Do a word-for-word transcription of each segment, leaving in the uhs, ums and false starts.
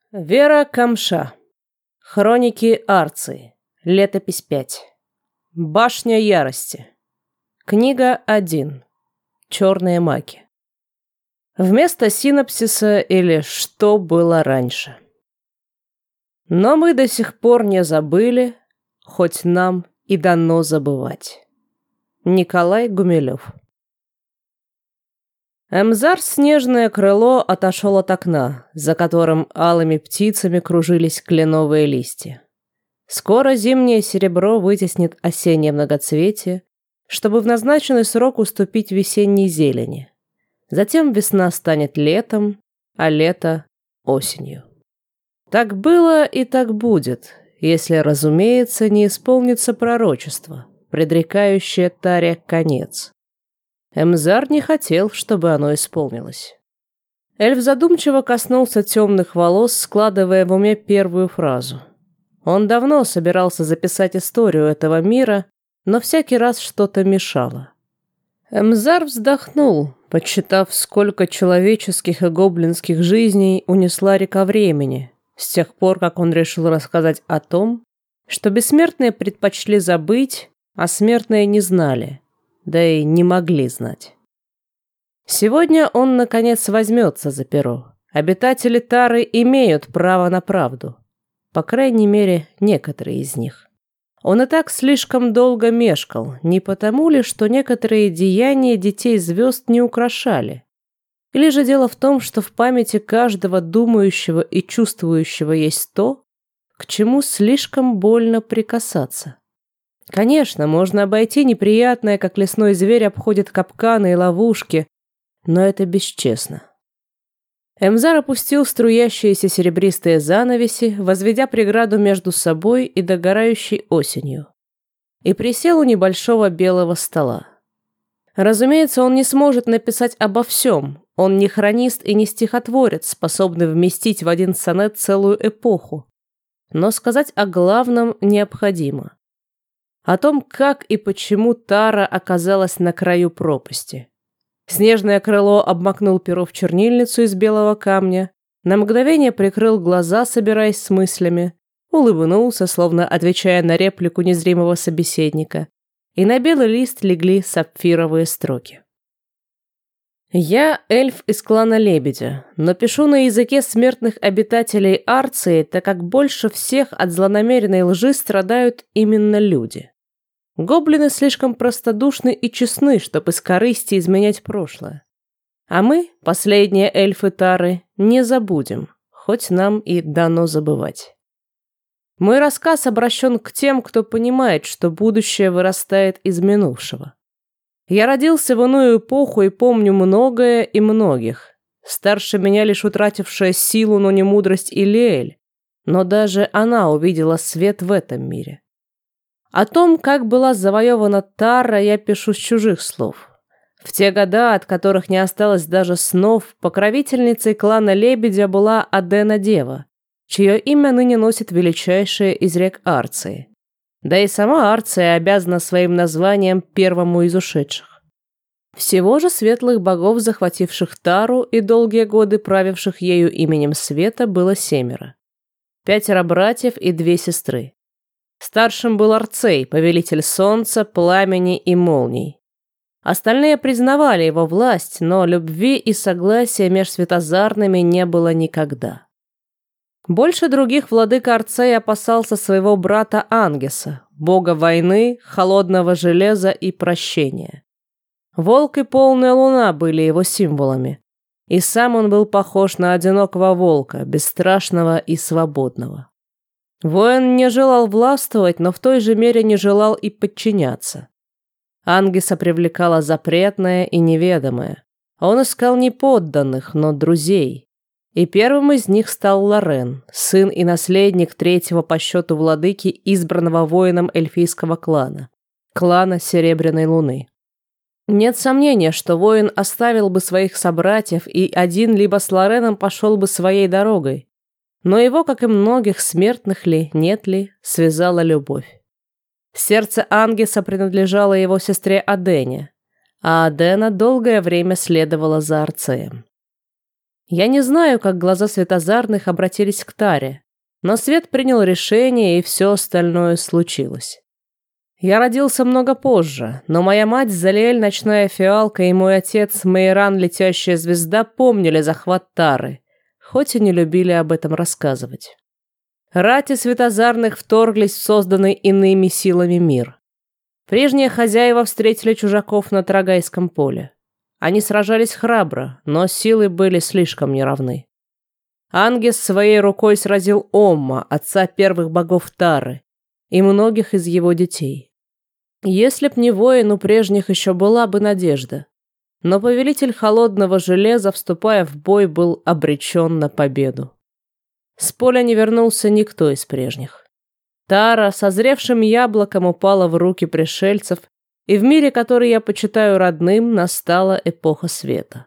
Вера Камша. Хроники Арции. Летопись пять. Башня ярости. Книга один. Черные маки. Вместо синопсиса или «Что было раньше». Но мы до сих пор не забыли, хоть нам и дано забывать. Николай Гумилев. Эмзар снежное крыло отошел от окна, за которым алыми птицами кружились кленовые листья. Скоро зимнее серебро вытеснит осеннее многоцветие, чтобы в назначенный срок уступить весенней зелени. Затем весна станет летом, а лето — осенью. Так было и так будет, если, разумеется, не исполнится пророчество, предрекающее Таре конец. Эмзар не хотел, чтобы оно исполнилось. Эльф задумчиво коснулся темных волос, складывая в уме первую фразу. Он давно собирался записать историю этого мира, но всякий раз что-то мешало. Эмзар вздохнул, подсчитав, сколько человеческих и гоблинских жизней унесла река времени, с тех пор, как он решил рассказать о том, что бессмертные предпочли забыть, а смертные не знали, да и не могли знать. Сегодня он, наконец, возьмется за перо. Обитатели Тары имеют право на правду. По крайней мере, некоторые из них. Он и так слишком долго мешкал, не потому ли, что некоторые деяния детей звезд не украшали. Или же дело в том, что в памяти каждого думающего и чувствующего есть то, к чему слишком больно прикасаться. Конечно, можно обойти неприятное, как лесной зверь обходит капканы и ловушки, но это бесчестно. Эмзар опустил струящиеся серебристые занавеси, возведя преграду между собой и догорающей осенью, и присел у небольшого белого стола. Разумеется, он не сможет написать обо всем, он не хронист и не стихотворец, способный вместить в один сонет целую эпоху, но сказать о главном необходимо. О том, как и почему Тара оказалась на краю пропасти. Снежное крыло обмакнул перо в чернильницу из белого камня, на мгновение прикрыл глаза, собираясь с мыслями, улыбнулся, словно отвечая на реплику незримого собеседника, и на белый лист легли сапфировые строки. «Я эльф из клана Лебедя, но пишу на языке смертных обитателей Арции, так как больше всех от злонамеренной лжи страдают именно люди. Гоблины слишком простодушны и честны, чтобы из корысти изменять прошлое. А мы, последние эльфы Тары, не забудем, хоть нам и дано забывать. Мой рассказ обращен к тем, кто понимает, что будущее вырастает из минувшего. Я родился в иную эпоху и помню многое и многих. Старше меня лишь утратившая силу, но не мудрость Илиэль, но даже она увидела свет в этом мире. О том, как была завоевана Тара, я пишу с чужих слов. В те года, от которых не осталось даже снов, покровительницей клана Лебедя была Адена-дева, чье имя ныне носит величайшая из рек Арции. Да и сама Арция обязана своим названием первому из ушедших. Всего же светлых богов, захвативших Тару и долгие годы правивших ею именем Света, было семеро. Пятеро братьев и две сестры. Старшим был Арцей, повелитель солнца, пламени и молний. Остальные признавали его власть, но любви и согласия меж светозарными не было никогда. Больше других владыка Арцей опасался своего брата Ангеса, бога войны, холодного железа и прощения. Волк и полная луна были его символами, и сам он был похож на одинокого волка, бесстрашного и свободного. Воин не желал властвовать, но в той же мере не желал и подчиняться. Ангеса привлекало запретное и неведомое. Он искал не подданных, но друзей. И первым из них стал Лорен, сын и наследник третьего по счету владыки, избранного воином эльфийского клана, клана Серебряной Луны. Нет сомнения, что воин оставил бы своих собратьев и один либо с Лореном пошел бы своей дорогой. Но его, как и многих смертных ли, нет ли, связала любовь. Сердце Ангеса принадлежало его сестре Адене, а Адена долгое время следовала за Арцеем. Я не знаю, как глаза светозарных обратились к Таре, но свет принял решение, и все остальное случилось. Я родился много позже, но моя мать Залиэль, ночная фиалка, и мой отец Мейран, летящая звезда, помнили захват Тары, хоть и не любили об этом рассказывать. Рати светозарных вторглись в созданный иными силами мир. Прежние хозяева встретили чужаков на Трагайском поле. Они сражались храбро, но силы были слишком неравны. Ангес своей рукой сразил Омма, отца первых богов Тары, и многих из его детей. Если б не воин, у прежних еще была бы надежда. Но повелитель холодного железа, вступая в бой, был обречен на победу. С поля не вернулся никто из прежних. Тара созревшим яблоком упала в руки пришельцев, и в мире, который я почитаю родным, настала эпоха света.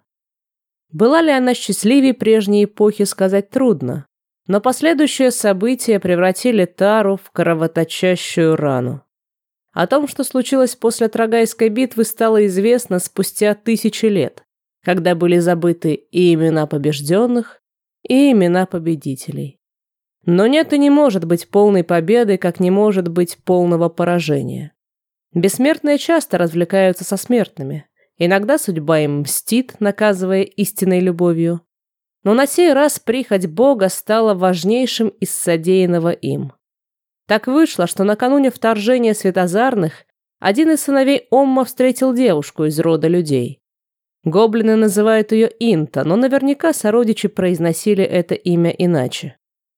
Была ли она счастливее прежней эпохи, сказать трудно, но последующие события превратили Тару в кровоточащую рану. О том, что случилось после Трагайской битвы, стало известно спустя тысячи лет, когда были забыты и имена побежденных, и имена победителей. Но нет и не может быть полной победы, как не может быть полного поражения. Бессмертные часто развлекаются со смертными. Иногда судьба им мстит, наказывая истинной любовью. Но на сей раз прихоть Бога стала важнейшим из содеянного им. Так вышло, что накануне вторжения светозарных один из сыновей Омма встретил девушку из рода людей. Гоблины называют ее Инта, но наверняка сородичи произносили это имя иначе.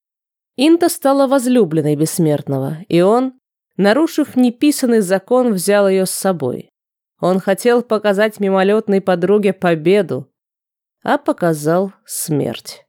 Инта стала возлюбленной бессмертного, и он, нарушив неписанный закон, взял ее с собой. Он хотел показать мимолетной подруге победу, а показал смерть.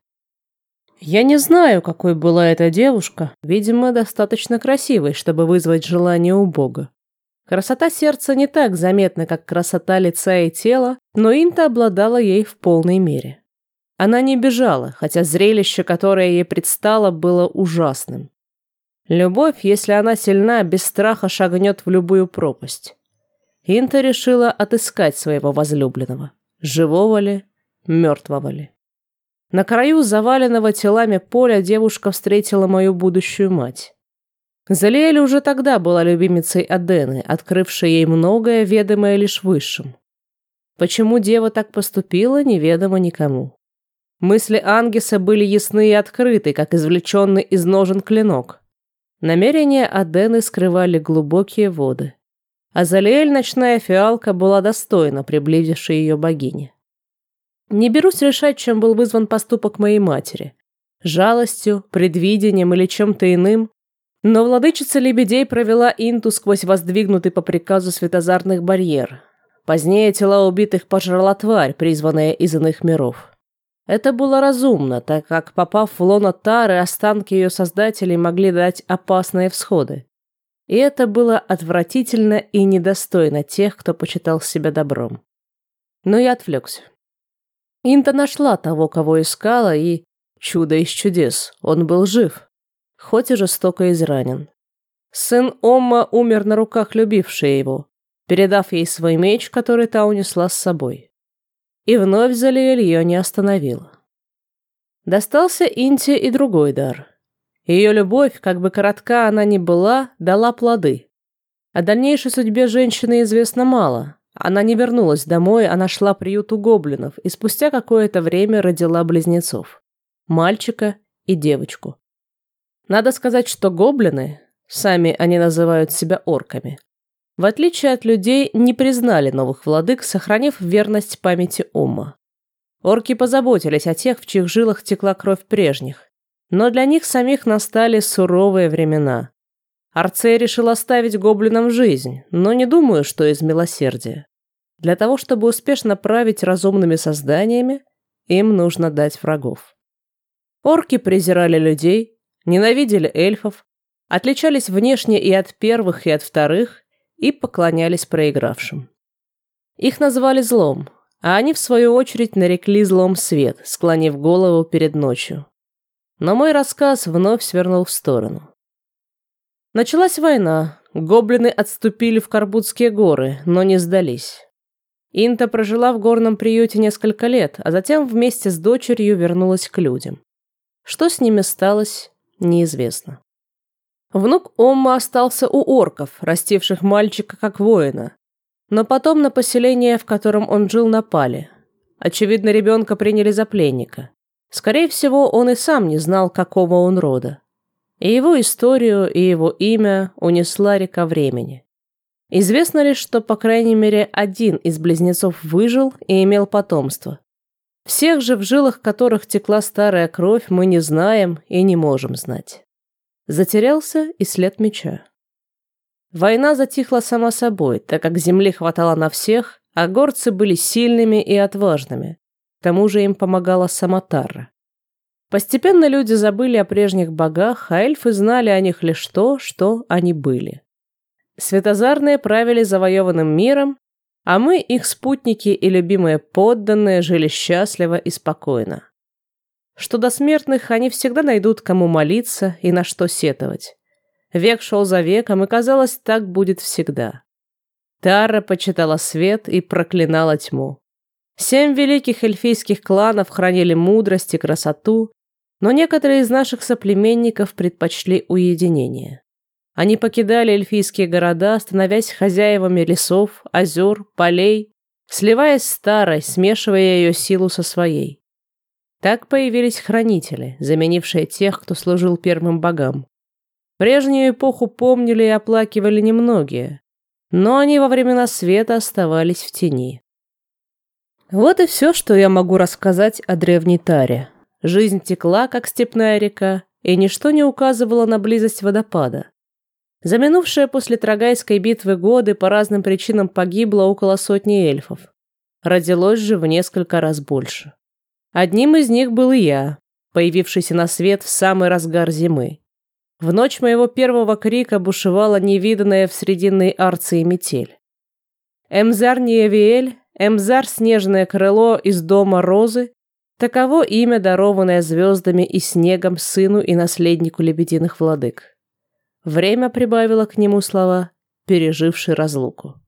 Я не знаю, какой была эта девушка, видимо, достаточно красивой, чтобы вызвать желание у Бога. Красота сердца не так заметна, как красота лица и тела, но Инта обладала ей в полной мере. Она не бежала, хотя зрелище, которое ей предстало, было ужасным. Любовь, если она сильна, без страха шагнет в любую пропасть. Инта решила отыскать своего возлюбленного, живого ли, мертвого ли. На краю заваленного телами поля девушка встретила мою будущую мать. Залиэль уже тогда была любимицей Адены, открывшей ей многое, ведомое лишь высшим. Почему дева так поступила, неведомо никому. Мысли Ангеса были ясны и открыты, как извлеченный из ножен клинок. Намерения Адены скрывали глубокие воды. А Залиэль, ночная фиалка, была достойна приблизившей ее богини. Не берусь решать, чем был вызван поступок моей матери. Жалостью, предвидением или чем-то иным. Но владычица лебедей провела Инту сквозь воздвигнутый по приказу светозарных барьер. Позднее тела убитых пожрала тварь, призванная из иных миров. Это было разумно, так как, попав в лоно Тары, останки ее создателей могли дать опасные всходы. И это было отвратительно и недостойно тех, кто почитал себя добром. Но я отвлекся. Инта нашла того, кого искала, и, чудо из чудес, он был жив, хоть и жестоко изранен. Сын Омма умер на руках любившей его, передав ей свой меч, который та унесла с собой. И вновь Залиэль ее не остановила. Достался Инте и другой дар. Ее любовь, как бы коротка она ни была, дала плоды. О дальнейшей судьбе женщины известно мало. Она не вернулась домой, а нашла приют у гоблинов и спустя какое-то время родила близнецов. Мальчика и девочку. Надо сказать, что гоблины, сами они называют себя орками, в отличие от людей, не признали новых владык, сохранив верность памяти Омма. Орки позаботились о тех, в чьих жилах текла кровь прежних, но для них самих настали суровые времена. Арцей решил оставить гоблинам жизнь, но не думаю, что из милосердия. Для того, чтобы успешно править разумными созданиями, им нужно дать врагов. Орки презирали людей, ненавидели эльфов, отличались внешне и от первых, и от вторых, и поклонялись проигравшим. Их назвали злом, а они, в свою очередь, нарекли злом свет, склонив голову перед ночью. Но мой рассказ вновь свернул в сторону. Началась война, гоблины отступили в Карбутские горы, но не сдались. Инта прожила в горном приюте несколько лет, а затем вместе с дочерью вернулась к людям. Что с ними сталось, неизвестно. Внук Омма остался у орков, растивших мальчика как воина. Но потом на поселение, в котором он жил, напали. Очевидно, ребенка приняли за пленника. Скорее всего, он и сам не знал, какого он рода. И его историю, и его имя унесла река времени. Известно лишь, что, по крайней мере, один из близнецов выжил и имел потомство. Всех же, в жилах которых текла старая кровь, мы не знаем и не можем знать. Затерялся и след меча. Война затихла сама собой, так как земли хватало на всех, а горцы были сильными и отважными. К тому же им помогала сама Тарра. Постепенно люди забыли о прежних богах, а эльфы знали о них лишь то, что они были. Светозарные правили завоеванным миром, а мы, их спутники и любимые подданные, жили счастливо и спокойно. Что до смертных, они всегда найдут, кому молиться и на что сетовать. Век шел за веком, и, казалось, так будет всегда. Тарра почитала свет и проклинала тьму. Семь великих эльфийских кланов хранили мудрость и красоту, но некоторые из наших соплеменников предпочли уединение. Они покидали эльфийские города, становясь хозяевами лесов, озер, полей, сливаясь с Таррой, смешивая ее силу со своей. Так появились хранители, заменившие тех, кто служил первым богам. Прежнюю эпоху помнили и оплакивали немногие, но они во времена света оставались в тени. Вот и все, что я могу рассказать о древней Таре. Жизнь текла, как степная река, и ничто не указывало на близость водопада. За минувшие после Трагайской битвы годы по разным причинам погибло около сотни эльфов. Родилось же в несколько раз больше. Одним из них был и я, появившийся на свет в самый разгар зимы. В ночь моего первого крика бушевала невиданная в срединной Арции метель. Эмзар Ниевиэль, Эмзар Снежное Крыло из дома Розы, таково имя, дарованное звездами и снегом сыну и наследнику лебединых владык. Время прибавило к нему слова, переживший разлуку.